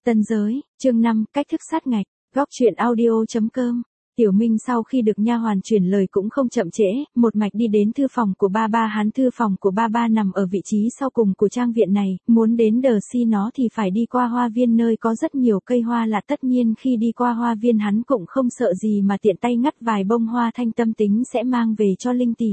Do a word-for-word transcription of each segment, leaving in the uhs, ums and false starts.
Tân giới, chương năm, cách thức sát ngạch, góc truyện audio.com. Tiểu Minh sau khi được nha hoàn truyền lời cũng không chậm trễ, một mạch đi đến thư phòng của ba ba hắn. Thư phòng của ba ba nằm ở vị trí sau cùng của trang viện này, muốn đến đờ si nó thì phải đi qua hoa viên nơi có rất nhiều cây hoa lạ. Tất nhiên khi đi qua hoa viên hắn cũng không sợ gì mà tiện tay ngắt vài bông hoa thanh tâm tính sẽ mang về cho Linh tỷ.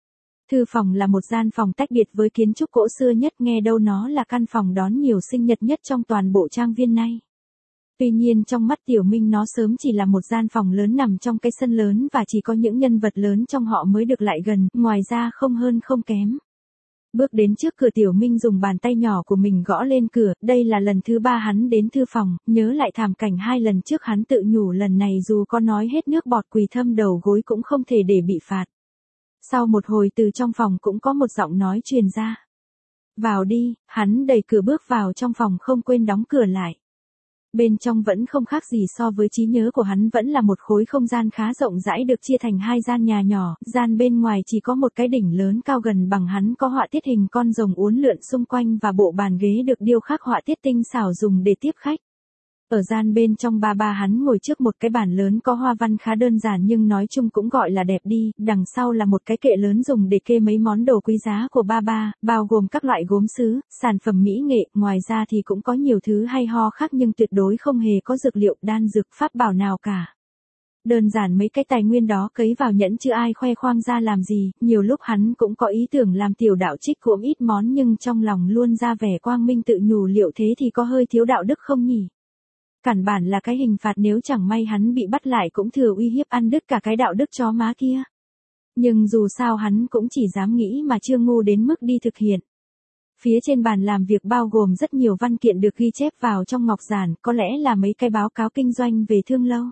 Thư phòng là một gian phòng tách biệt với kiến trúc cổ xưa nhất, nghe đâu nó là căn phòng đón nhiều sinh nhật nhất trong toàn bộ trang viên này. Tuy nhiên trong mắt Tiểu Minh nó sớm chỉ là một gian phòng lớn nằm trong cái sân lớn và chỉ có những nhân vật lớn trong họ mới được lại gần, ngoài ra không hơn không kém. Bước đến trước cửa, Tiểu Minh dùng bàn tay nhỏ của mình gõ lên cửa. Đây là lần thứ ba hắn đến thư phòng, nhớ lại thảm cảnh hai lần trước hắn tự nhủ lần này dù có nói hết nước bọt quỳ thâm đầu gối cũng không thể để bị phạt. Sau một hồi từ trong phòng cũng có một giọng nói truyền ra. Vào đi, hắn đẩy cửa bước vào trong phòng không quên đóng cửa lại. Bên trong vẫn không khác gì so với trí nhớ của hắn, vẫn là một khối không gian khá rộng rãi được chia thành hai gian nhà nhỏ, gian bên ngoài chỉ có một cái đỉnh lớn cao gần bằng hắn có họa tiết hình con rồng uốn lượn xung quanh và bộ bàn ghế được điêu khắc họa tiết tinh xảo dùng để tiếp khách. Ở gian bên trong ba ba hắn ngồi trước một cái bàn lớn có hoa văn khá đơn giản nhưng nói chung cũng gọi là đẹp đi, đằng sau là một cái kệ lớn dùng để kê mấy món đồ quý giá của ba ba, bao gồm các loại gốm sứ, sản phẩm mỹ nghệ, ngoài ra thì cũng có nhiều thứ hay ho khác nhưng tuyệt đối không hề có dược liệu, đan dược, pháp bảo nào cả. Đơn giản mấy cái tài nguyên đó cấy vào nhẫn chứ ai khoe khoang ra làm gì, nhiều lúc hắn cũng có ý tưởng làm tiểu đạo trích gốm ít món nhưng trong lòng luôn ra vẻ quang minh tự nhủ liệu thế thì có hơi thiếu đạo đức không nhỉ. Cản bản là cái hình phạt nếu chẳng may hắn bị bắt lại cũng thừa uy hiếp ăn đứt cả cái đạo đức chó má kia. Nhưng dù sao hắn cũng chỉ dám nghĩ mà chưa ngu đến mức đi thực hiện. Phía trên bàn làm việc bao gồm rất nhiều văn kiện được ghi chép vào trong ngọc giản, có lẽ là mấy cái báo cáo kinh doanh về thương lâu.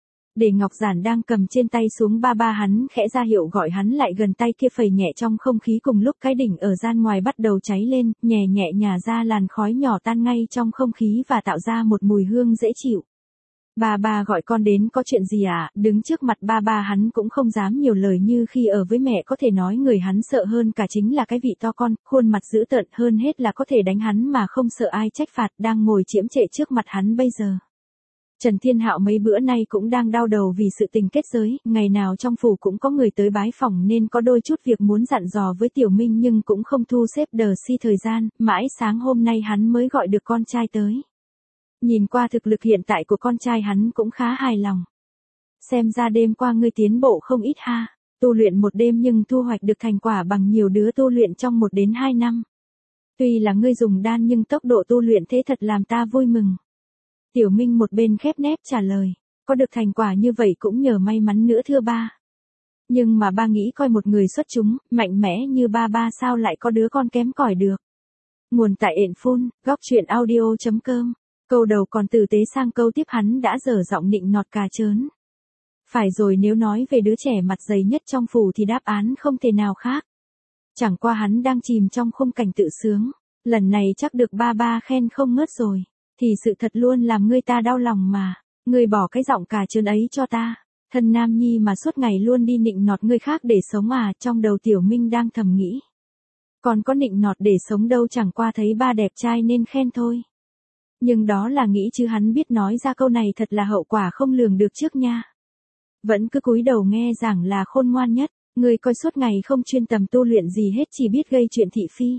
Để ngọc giản đang cầm trên tay xuống, ba ba hắn khẽ ra hiệu gọi hắn lại gần, tay kia phẩy nhẹ trong không khí cùng lúc cái đỉnh ở gian ngoài bắt đầu cháy lên, nhẹ nhẹ nhả ra làn khói nhỏ tan ngay trong không khí và tạo ra một mùi hương dễ chịu. Ba ba gọi con đến có chuyện gì à? Đứng trước mặt ba ba hắn cũng không dám nhiều lời như khi ở với mẹ, có thể nói người hắn sợ hơn cả chính là cái vị to con, khuôn mặt dữ tợn, hơn hết là có thể đánh hắn mà không sợ ai trách phạt, đang ngồi chiếm trệ trước mặt hắn bây giờ. Trần Thiên Hạo mấy bữa nay cũng đang đau đầu vì sự tình kết giới, ngày nào trong phủ cũng có người tới bái phỏng nên có đôi chút việc muốn dặn dò với Tiểu Minh nhưng cũng không thu xếp đờ si thời gian, mãi sáng hôm nay hắn mới gọi được con trai tới. Nhìn qua thực lực hiện tại của con trai hắn cũng khá hài lòng. Xem ra đêm qua ngươi tiến bộ không ít ha, tu luyện một đêm nhưng thu hoạch được thành quả bằng nhiều đứa tu luyện trong một đến hai năm. Tuy là ngươi dùng đan nhưng tốc độ tu luyện thế thật làm ta vui mừng. Tiểu Minh một bên khép nép trả lời, có được thành quả như vậy cũng nhờ may mắn nữa thưa ba. Nhưng mà ba nghĩ coi một người xuất chúng, mạnh mẽ như ba ba sao lại có đứa con kém cỏi được. Nguồn tại ện phun, góc truyện audio.com. Câu đầu còn tử tế sang câu tiếp hắn đã dở giọng nịnh nọt cà chớn. Phải rồi, nếu nói về đứa trẻ mặt dày nhất trong phủ thì đáp án không thể nào khác. Chẳng qua hắn đang chìm trong khung cảnh tự sướng, lần này chắc được ba ba khen không ngớt rồi. Thì sự thật luôn làm người ta đau lòng mà, ngươi bỏ cái giọng cà chớn ấy cho ta, thân nam nhi mà suốt ngày luôn đi nịnh nọt người khác để sống à? Trong đầu Tiểu Minh đang thầm nghĩ, còn có nịnh nọt để sống đâu, chẳng qua thấy ba đẹp trai nên khen thôi. Nhưng đó là nghĩ chứ hắn biết nói ra câu này thật là hậu quả không lường được trước nha. Vẫn cứ cúi đầu nghe giảng là khôn ngoan nhất, ngươi coi suốt ngày không chuyên tâm tu luyện gì hết, chỉ biết gây chuyện thị phi.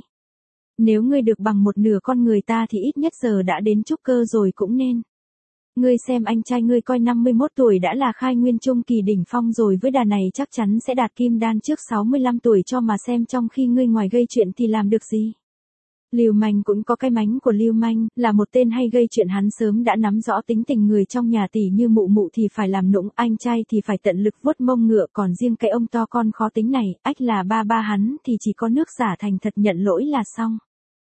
Nếu ngươi được bằng một nửa con người ta thì ít nhất giờ đã đến trúc cơ rồi cũng nên. Ngươi xem anh trai ngươi coi năm mươi mốt tuổi đã là khai nguyên trung kỳ đỉnh phong rồi, với đà này chắc chắn sẽ đạt kim đan trước sáu mươi lăm tuổi cho mà xem, trong khi ngươi ngoài gây chuyện thì làm được gì. Lưu Manh cũng có cái mánh của Lưu Manh, là một tên hay gây chuyện, hắn sớm đã nắm rõ tính tình người trong nhà, tỷ như mụ mụ thì phải làm nũng, anh trai thì phải tận lực vuốt mông ngựa, còn riêng cái ông to con khó tính này, ách là ba ba hắn thì chỉ có nước giả thành thật nhận lỗi là xong.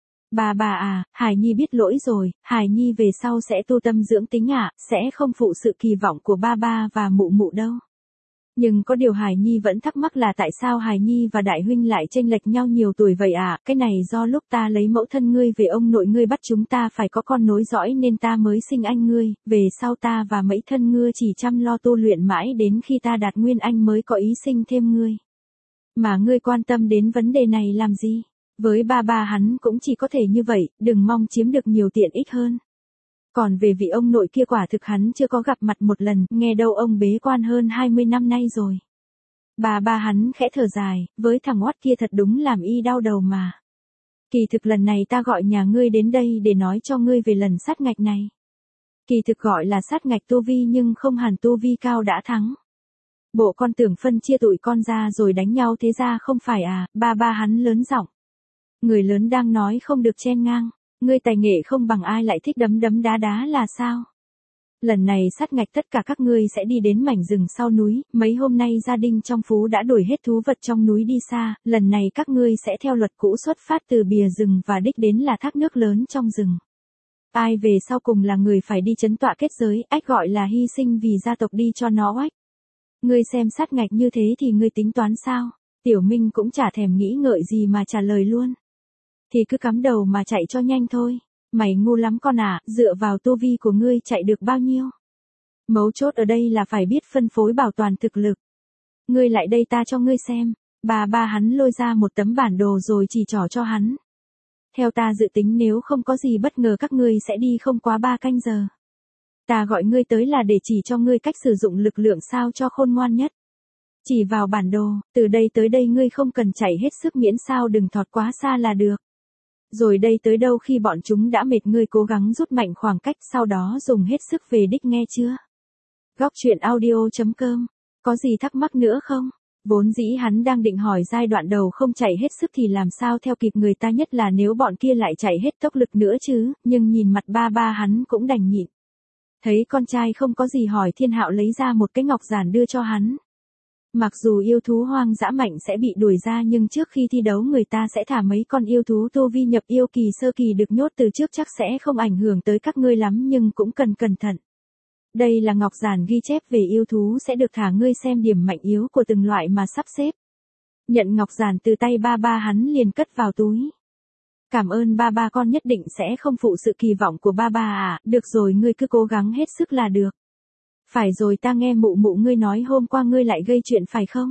Ba ba à, Hải Nhi biết lỗi rồi, Hải Nhi về sau sẽ tu tâm dưỡng tính ạ, à, sẽ không phụ sự kỳ vọng của ba ba và mụ mụ đâu. Nhưng có điều Hải Nhi vẫn thắc mắc là tại sao Hải Nhi và đại huynh lại chênh lệch nhau nhiều tuổi vậy ạ? À? Cái này do lúc ta lấy mẫu thân ngươi về ông nội ngươi bắt chúng ta phải có con nối dõi nên ta mới sinh anh ngươi, về sau ta và mẫu thân ngươi chỉ chăm lo tu luyện mãi đến khi ta đạt nguyên anh mới có ý sinh thêm ngươi. Mà ngươi quan tâm đến vấn đề này làm gì? Với ba ba hắn cũng chỉ có thể như vậy, đừng mong chiếm được nhiều tiện ích hơn. Còn về vị ông nội kia quả thực hắn chưa có gặp mặt một lần, nghe đâu ông bế quan hơn hai mươi năm nay rồi. Bà ba hắn khẽ thở dài, với thằng oát kia thật đúng làm y đau đầu mà. Kỳ thực lần này ta gọi nhà ngươi đến đây để nói cho ngươi về lần sát ngạch này. Kỳ thực gọi là sát ngạch tu vi nhưng không hẳn tu vi cao đã thắng. Bộ con tưởng phân chia tụi con ra rồi đánh nhau thế ra không phải à, ba ba hắn lớn giọng. Người lớn đang nói không được chen ngang, ngươi tài nghệ không bằng ai lại thích đấm đấm đá đá là sao? Lần này sát ngạch tất cả các ngươi sẽ đi đến mảnh rừng sau núi, mấy hôm nay gia đình trong phú đã đuổi hết thú vật trong núi đi xa, lần này các ngươi sẽ theo luật cũ xuất phát từ bìa rừng và đích đến là thác nước lớn trong rừng. Ai về sau cùng là người phải đi chấn tọa kết giới, ách gọi là hy sinh vì gia tộc đi cho nó oách. Ngươi xem sát ngạch như thế thì ngươi tính toán sao? Tiểu Minh cũng chả thèm nghĩ ngợi gì mà trả lời luôn. Thì cứ cắm đầu mà chạy cho nhanh thôi. Mày ngu lắm con à, dựa vào tu vi của ngươi chạy được bao nhiêu? Mấu chốt ở đây là phải biết phân phối bảo toàn thực lực. Ngươi lại đây ta cho ngươi xem. Bà ba hắn lôi ra một tấm bản đồ rồi chỉ trỏ cho hắn. Theo ta dự tính nếu không có gì bất ngờ các ngươi sẽ đi không quá ba canh giờ. Ta gọi ngươi tới là để chỉ cho ngươi cách sử dụng lực lượng sao cho khôn ngoan nhất. Chỉ vào bản đồ, từ đây tới đây ngươi không cần chạy hết sức miễn sao đừng thọt quá xa là được. Rồi đây tới đâu khi bọn chúng đã mệt ngươi cố gắng rút mạnh khoảng cách sau đó dùng hết sức về đích nghe chưa? Góc truyện audio chấm com. Có gì thắc mắc nữa không? Vốn dĩ hắn đang định hỏi giai đoạn đầu không chạy hết sức thì làm sao theo kịp người ta nhất là nếu bọn kia lại chạy hết tốc lực nữa chứ, nhưng nhìn mặt ba ba hắn cũng đành nhịn. Thấy con trai không có gì hỏi Thiên Hạo lấy ra một cái ngọc giản đưa cho hắn. Mặc dù yêu thú hoang dã mạnh sẽ bị đuổi ra nhưng trước khi thi đấu người ta sẽ thả mấy con yêu thú tu vi nhập yêu kỳ sơ kỳ được nhốt từ trước chắc sẽ không ảnh hưởng tới các ngươi lắm nhưng cũng cần cẩn thận. Đây là ngọc giản ghi chép về yêu thú sẽ được thả ngươi xem điểm mạnh yếu của từng loại mà sắp xếp. Nhận ngọc giản từ tay ba ba hắn liền cất vào túi. Cảm ơn ba ba con nhất định sẽ không phụ sự kỳ vọng của ba ba à, được rồi ngươi cứ cố gắng hết sức là được. Phải rồi ta nghe mụ mụ ngươi nói hôm qua ngươi lại gây chuyện phải không?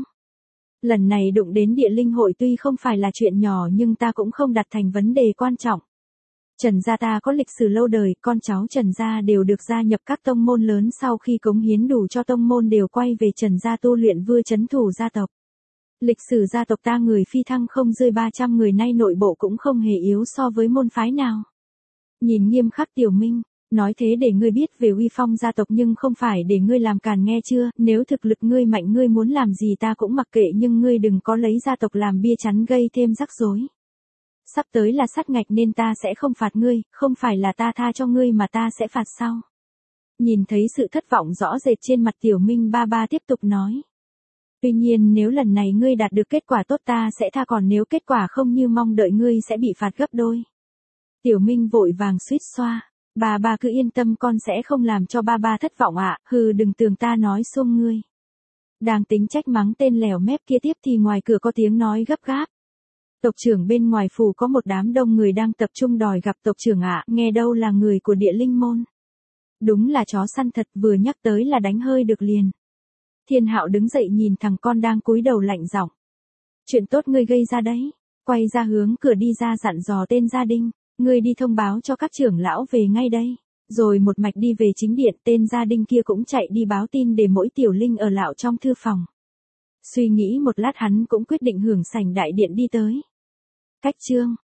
Lần này đụng đến địa linh hội tuy không phải là chuyện nhỏ nhưng ta cũng không đặt thành vấn đề quan trọng. Trần gia ta có lịch sử lâu đời, con cháu Trần gia đều được gia nhập các tông môn lớn sau khi cống hiến đủ cho tông môn đều quay về Trần gia tu luyện vua trấn thủ gia tộc. Lịch sử gia tộc ta người phi thăng không rơi ba trăm người nay nội bộ cũng không hề yếu so với môn phái nào. Nhìn nghiêm khắc Tiểu Minh, nói thế để ngươi biết về uy phong gia tộc nhưng không phải để ngươi làm càn nghe chưa, nếu thực lực ngươi mạnh ngươi muốn làm gì ta cũng mặc kệ nhưng ngươi đừng có lấy gia tộc làm bia chắn gây thêm rắc rối. Sắp tới là sát ngạch nên ta sẽ không phạt ngươi, không phải là ta tha cho ngươi mà ta sẽ phạt sau. Nhìn thấy sự thất vọng rõ rệt trên mặt Tiểu Minh ba ba tiếp tục nói. Tuy nhiên nếu lần này ngươi đạt được kết quả tốt ta sẽ tha còn nếu kết quả không như mong đợi ngươi sẽ bị phạt gấp đôi. Tiểu Minh vội vàng suýt xoa. Bà ba cứ yên tâm con sẽ không làm cho ba ba thất vọng ạ, à, hừ đừng tưởng ta nói xung ngươi. Đang tính trách mắng tên lèo mép kia tiếp thì ngoài cửa có tiếng nói gấp gáp. Tộc trưởng bên ngoài phủ có một đám đông người đang tập trung đòi gặp tộc trưởng ạ, à, nghe đâu là người của địa linh môn. Đúng là chó săn thật vừa nhắc tới là đánh hơi được liền. Thiên Hạo đứng dậy nhìn thằng con đang cúi đầu lạnh giọng. Chuyện tốt ngươi gây ra đấy, quay ra hướng cửa đi ra dặn dò tên gia đình. Ngươi đi thông báo cho các trưởng lão về ngay đây. Rồi một mạch đi về chính điện tên gia đình kia cũng chạy đi báo tin để mỗi tiểu linh ở lạo trong thư phòng. Suy nghĩ một lát hắn cũng quyết định hưởng sảnh đại điện đi tới. Cách chương.